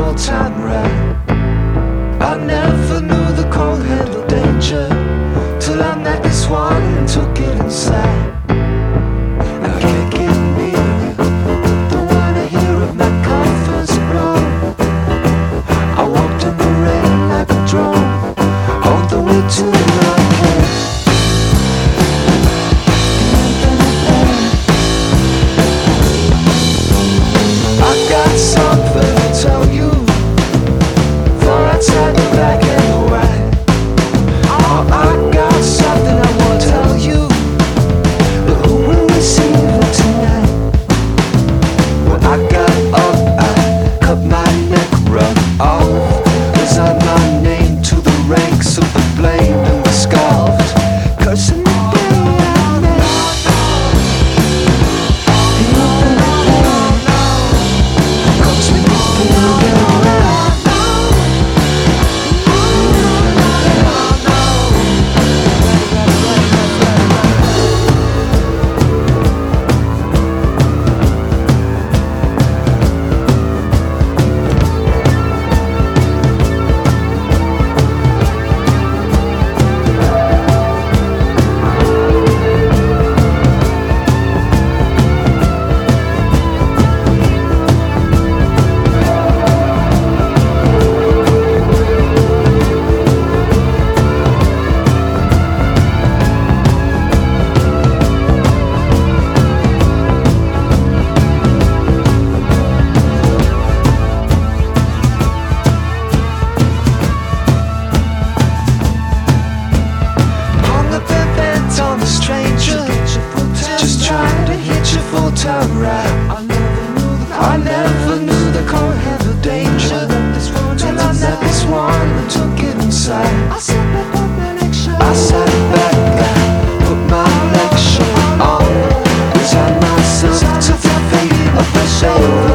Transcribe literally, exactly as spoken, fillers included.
all-time right. I never knew the cold handle danger till I met this one and took it inside. I can't get near you, don't wanna hear of my coffins blow. I walked in the rain like a drone all the way to my place. I got something to tell you before I tell you black and white. Oh, I got something I wanna tell you, but who will receive it tonight? When I got up, I cut my neck run off, resigned my name to the ranks of the blamed and the scoffed, cursing the day I met. Cause we feel alright. On the stranger, just trying to hit your full time right. I never knew the cold handle danger till I met this one and took it inside. I sat back and put my lecture on, resigned myself to the fate of the show.